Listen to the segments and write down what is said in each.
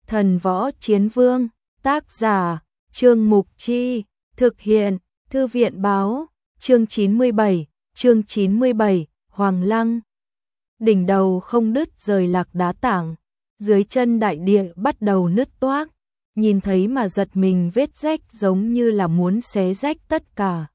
Thần Võ Chiến Vương, tác giả, Trương Mục Chi, thực hiện, Thư viện Báo, chương 97, Hoàng Lăng. Đỉnh đầu không đứt rời lạc đá tảng, dưới chân đại địa bắt đầu nứt toác, nhìn thấy mà giật mình, vết rách giống như là muốn xé rách tất cả.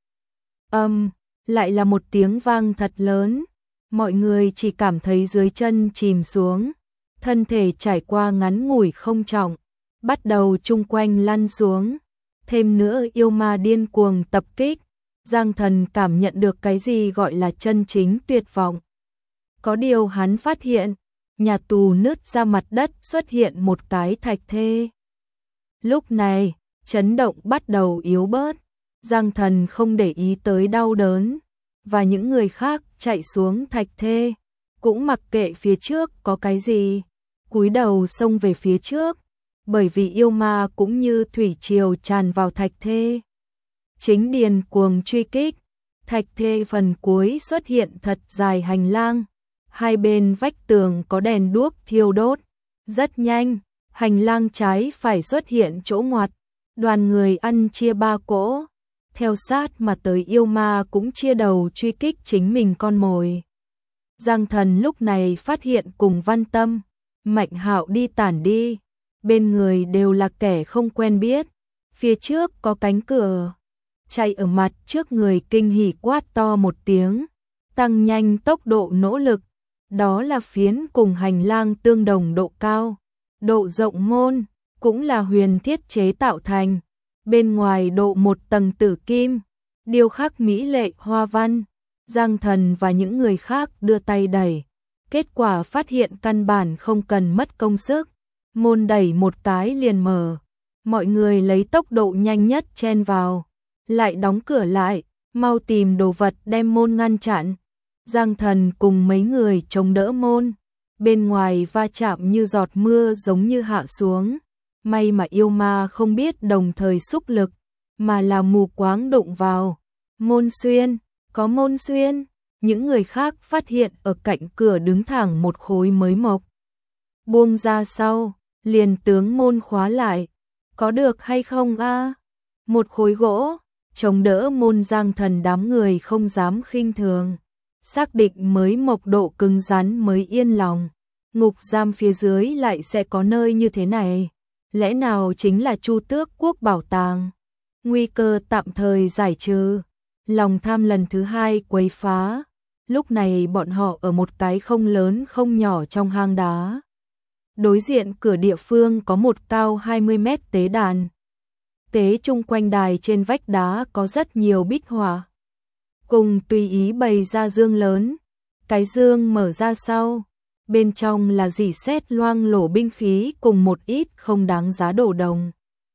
Lại là một tiếng vang thật lớn, mọi người chỉ cảm thấy dưới chân chìm xuống, thân thể trải qua ngắn ngủi không trọng, bắt đầu chung quanh lăn xuống. Thêm nữa yêu ma điên cuồng tập kích, Giang Thần cảm nhận được cái gì gọi là chân chính tuyệt vọng. Có điều hắn phát hiện, nhà tù nứt ra mặt đất xuất hiện một cái thạch thê. Lúc này, chấn động bắt đầu yếu bớt, Giang Thần không để ý tới đau đớn, và những người khác chạy xuống thạch thê, cũng mặc kệ phía trước có cái gì, cúi đầu xông về phía trước, bởi vì yêu ma cũng như thủy triều tràn vào thạch thê. Chính điên cuồng truy kích, thạch thê phần cuối xuất hiện thật dài hành lang, hai bên vách tường có đèn đuốc thiêu đốt, rất nhanh, hành lang trái phải xuất hiện chỗ ngoặt, đoàn người ăn chia ba cỗ, theo sát mà tới yêu ma cũng chia đầu truy kích chính mình con mồi. Giang Thần lúc này phát hiện cùng Văn Tâm, Mạnh Hạo đi tản đi, bên người đều là kẻ không quen biết, phía trước có cánh cửa, chạy ở mặt trước người kinh hỉ quát to một tiếng, tăng nhanh tốc độ nỗ lực, đó là phiến cùng hành lang tương đồng độ cao, độ rộng môn, cũng là huyền thiết chế tạo thành, bên ngoài độ một tầng tử kim, điêu khắc mỹ lệ hoa văn. Giang Thần và những người khác đưa tay đẩy, kết quả phát hiện căn bản không cần mất công sức, môn đẩy một cái liền mở, mọi người lấy tốc độ nhanh nhất chen vào, lại đóng cửa lại, mau tìm đồ vật đem môn ngăn chặn. Giang Thần cùng mấy người chống đỡ môn, bên ngoài va chạm như giọt mưa giống như hạ xuống, may mà yêu ma không biết đồng thời xúc lực, mà là mù quáng đụng vào. Môn xuyên, có môn xuyên, những người khác phát hiện ở cạnh cửa đứng thẳng một khối mới mộc. Buông ra sau, liền tướng môn khóa lại, có được hay không a? Một khối gỗ, chống đỡ môn. Giang Thần đám người không dám khinh thường, xác định mới mộc độ cứng rắn mới yên lòng. Ngục giam phía dưới lại sẽ có nơi như thế này, lẽ nào chính là Chu Tước Quốc bảo tàng? Nguy cơ tạm thời giải trừ, lòng tham lần thứ hai quấy phá. Lúc này bọn họ ở một cái không lớn không nhỏ trong hang đá. Đối diện cửa địa phương có một cao 20 mét tế đàn. Tế chung quanh đài trên vách đá có rất nhiều bích họa, cùng tùy ý bày ra dương lớn. Cái dương mở ra sau, bên trong là rỉ sét loang lổ binh khí cùng một ít không đáng giá đồ đồng.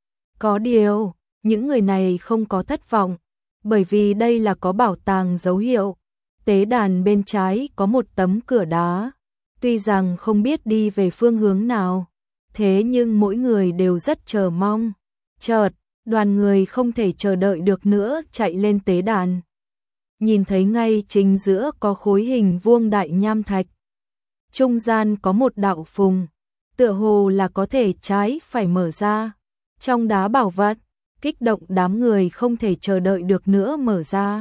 Có điều, những người này không có thất vọng, bởi vì đây là có bảo tàng dấu hiệu. Tế đàn bên trái có một tấm cửa đá, tuy rằng không biết đi về phương hướng nào, thế nhưng mỗi người đều rất chờ mong. Chợt, đoàn người không thể chờ đợi được nữa chạy lên tế đàn. Nhìn thấy ngay chính giữa có khối hình vuông đại nham thạch. Trung gian có một đạo phùng, tựa hồ là có thể trái phải mở ra. Trong đá bảo vật, kích động đám người không thể chờ đợi được nữa mở ra.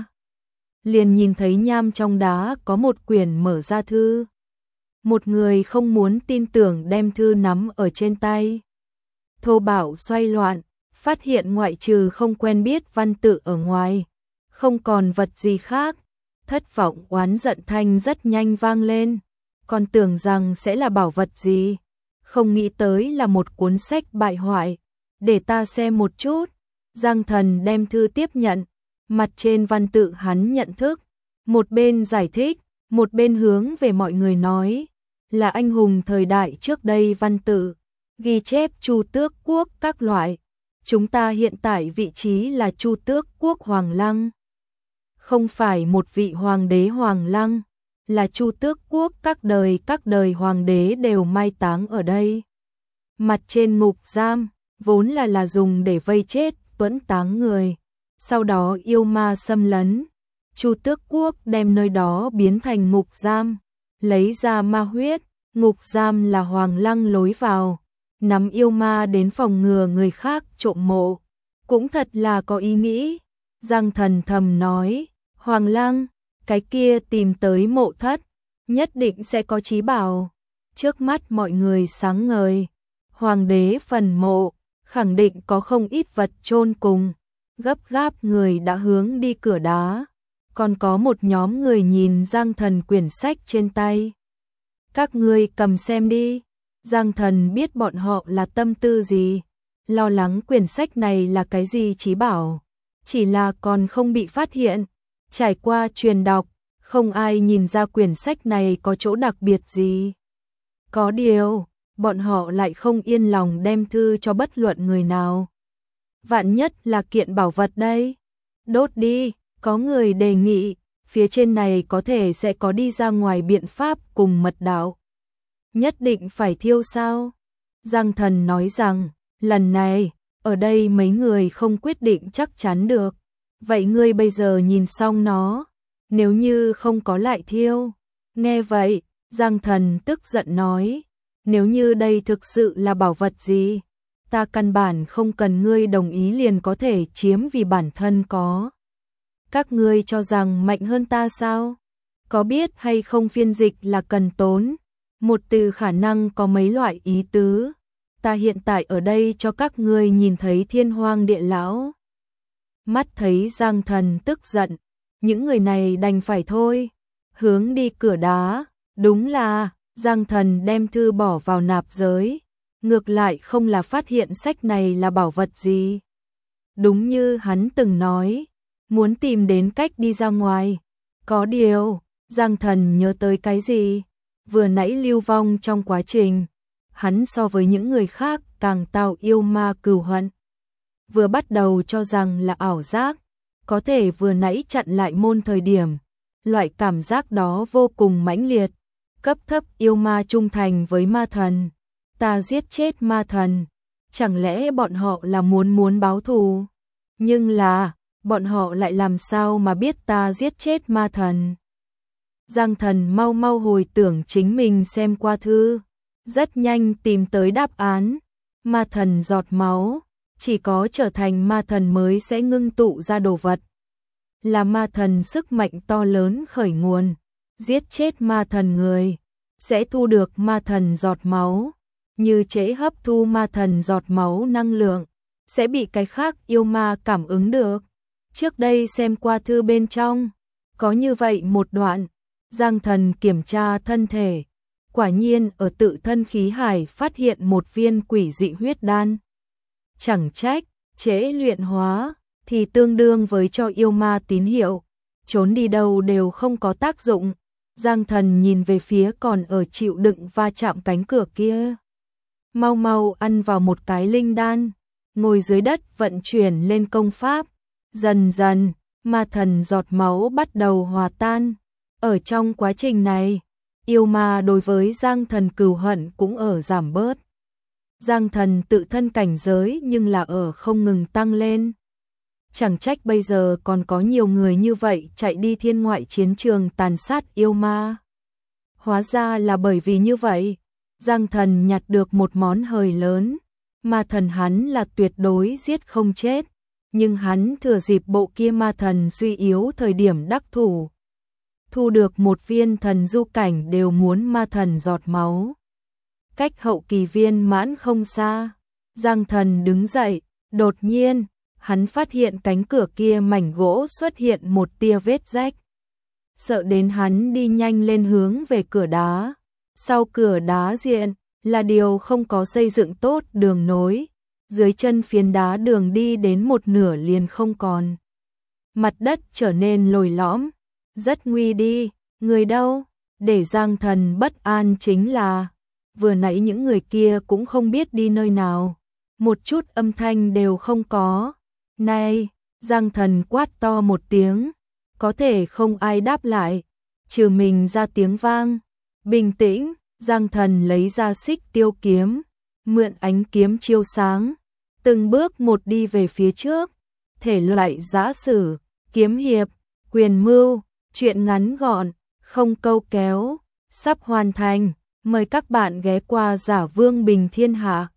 Liền nhìn thấy nham trong đá có một quyển mở ra thư. Một người không muốn tin tưởng đem thư nắm ở trên tay. Thô bạo xoay loạn, phát hiện ngoại trừ không quen biết văn tự ở ngoài, không còn vật gì khác. Thất vọng oán giận thanh rất nhanh vang lên, còn tưởng rằng sẽ là bảo vật gì, không nghĩ tới là một cuốn sách bại hoại. Để ta xem một chút. Giang Thần đem thư tiếp nhận, mặt trên văn tự hắn nhận thức, một bên giải thích, một bên hướng về mọi người nói, là anh hùng thời đại trước đây văn tự, ghi chép Chu Tước Quốc các loại. Chúng ta hiện tại vị trí là Chu Tước Quốc Hoàng Lăng. Không phải một vị hoàng đế Hoàng Lăng, là Chu Tước Quốc các đời hoàng đế đều mai táng ở đây. Mặt trên ngục giam, vốn là dùng để vây chết, tuẫn táng người. Sau đó yêu ma xâm lấn, Chu Tước Quốc đem nơi đó biến thành ngục giam, lấy ra ma huyết, ngục giam là Hoàng Lăng lối vào. nắm yêu ma đến phòng ngừa người khác trộm mộ, cũng thật là có ý nghĩ. Giang Thần thầm nói, Hoàng Lăng, cái kia tìm tới mộ thất, nhất định sẽ có trí bảo. Trước mắt mọi người sáng ngời, hoàng đế phần mộ, khẳng định có không ít vật chôn cùng. Gấp gáp người đã hướng đi cửa đá, còn có một nhóm người nhìn Giang Thần quyển sách trên tay. Các ngươi cầm xem đi. Giang Thần biết bọn họ là tâm tư gì, lo lắng quyển sách này là cái gì trí bảo, chỉ là còn không bị phát hiện. Trải qua truyền đọc, không ai nhìn ra quyển sách này có chỗ đặc biệt gì. Có điều, bọn họ lại không yên lòng đem thư cho bất luận người nào. Vạn nhất là kiện bảo vật đây. Đốt đi, có người đề nghị, phía trên này có thể sẽ có đi ra ngoài biện pháp cùng mật đạo. Nhất định phải thiêu sao? Giang Thần nói rằng, lần này, ở đây mấy người không quyết định chắc chắn được. Vậy ngươi bây giờ nhìn xong nó, nếu như không có lại thiêu. Nghe vậy, Giang Thần tức giận nói, nếu như đây thực sự là bảo vật gì, ta căn bản không cần ngươi đồng ý liền có thể chiếm vì bản thân có. Các ngươi cho rằng mạnh hơn ta sao? Có biết hay không phiên dịch là cần tốn? Một từ khả năng có mấy loại ý tứ. Ta hiện tại ở đây cho các ngươi nhìn thấy thiên hoang địa lão. Mắt thấy Giang Thần tức giận, những người này đành phải thôi. Hướng đi cửa đá, đúng là Giang Thần đem thư bỏ vào nạp giới. Ngược lại không là phát hiện sách này là bảo vật gì. Đúng như hắn từng nói, muốn tìm đến cách đi ra ngoài. Có điều, Giang Thần nhớ tới cái gì? Vừa nãy lưu vong trong quá trình, hắn so với những người khác càng tạo yêu ma cừu hận. Vừa bắt đầu cho rằng là ảo giác, có thể vừa nãy chặn lại môn thời điểm, loại cảm giác đó vô cùng mãnh liệt. Cấp thấp yêu ma trung thành với ma thần, ta giết chết ma thần, chẳng lẽ bọn họ là muốn báo thù? Nhưng là, bọn họ lại làm sao mà biết ta giết chết ma thần? Giang Thần mau mau hồi tưởng chính mình xem qua thư, rất nhanh tìm tới đáp án. Ma thần giọt máu, chỉ có trở thành ma thần mới sẽ ngưng tụ ra đồ vật. Là ma thần sức mạnh to lớn khởi nguồn, giết chết ma thần người, sẽ thu được ma thần giọt máu. Như trễ hấp thu ma thần giọt máu năng lượng, sẽ bị cái khác yêu ma cảm ứng được. Trước đây xem qua thư bên trong, có như vậy một đoạn. Giang Thần kiểm tra thân thể, quả nhiên ở tự thân khí hải phát hiện một viên quỷ dị huyết đan. Chẳng trách, trễ luyện hóa, thì tương đương với cho yêu ma tín hiệu, trốn đi đâu đều không có tác dụng. Giang Thần nhìn về phía còn ở chịu đựng va chạm cánh cửa kia. Mau mau ăn vào một cái linh đan, ngồi dưới đất vận chuyển lên công pháp. Dần dần, ma thần giọt máu bắt đầu hòa tan. Ở trong quá trình này, yêu ma đối với Giang Thần cừu hận cũng ở giảm bớt. Giang Thần tự thân cảnh giới nhưng là ở không ngừng tăng lên. Chẳng trách bây giờ còn có nhiều người như vậy chạy đi thiên ngoại chiến trường tàn sát yêu ma. Hóa ra là bởi vì như vậy, Giang Thần nhặt được một món hời lớn. Ma thần hắn là tuyệt đối giết không chết, nhưng hắn thừa dịp bộ kia ma thần suy yếu thời điểm đắc thủ, thu được một viên thần du cảnh đều muốn ma thần giọt máu. Cách hậu kỳ viên mãn không xa, Giang Thần đứng dậy, đột nhiên, hắn phát hiện cánh cửa kia mảnh gỗ xuất hiện một tia vết rách. Sợ đến hắn đi nhanh lên hướng về cửa đá. Sau cửa đá diện là điều không có xây dựng tốt đường nối, dưới chân phiến đá đường đi đến một nửa liền không còn. Mặt đất trở nên lồi lõm, rất nguy đi, người đâu? Để Giang Thần bất an chính là, vừa nãy những người kia cũng không biết đi nơi nào, một chút âm thanh đều không có. Này, Giang Thần quát to một tiếng, có thể không ai đáp lại, trừ mình ra tiếng vang. Bình tĩnh, Giang Thần lấy ra xích tiêu kiếm, mượn ánh kiếm chiếu sáng, từng bước một đi về phía trước. Thể loại giã sử, kiếm hiệp, quyền mưu, truyện ngắn gọn, không câu kéo, sắp hoàn thành. Mời các bạn ghé qua Giả Vương Bình Thiên Hạ.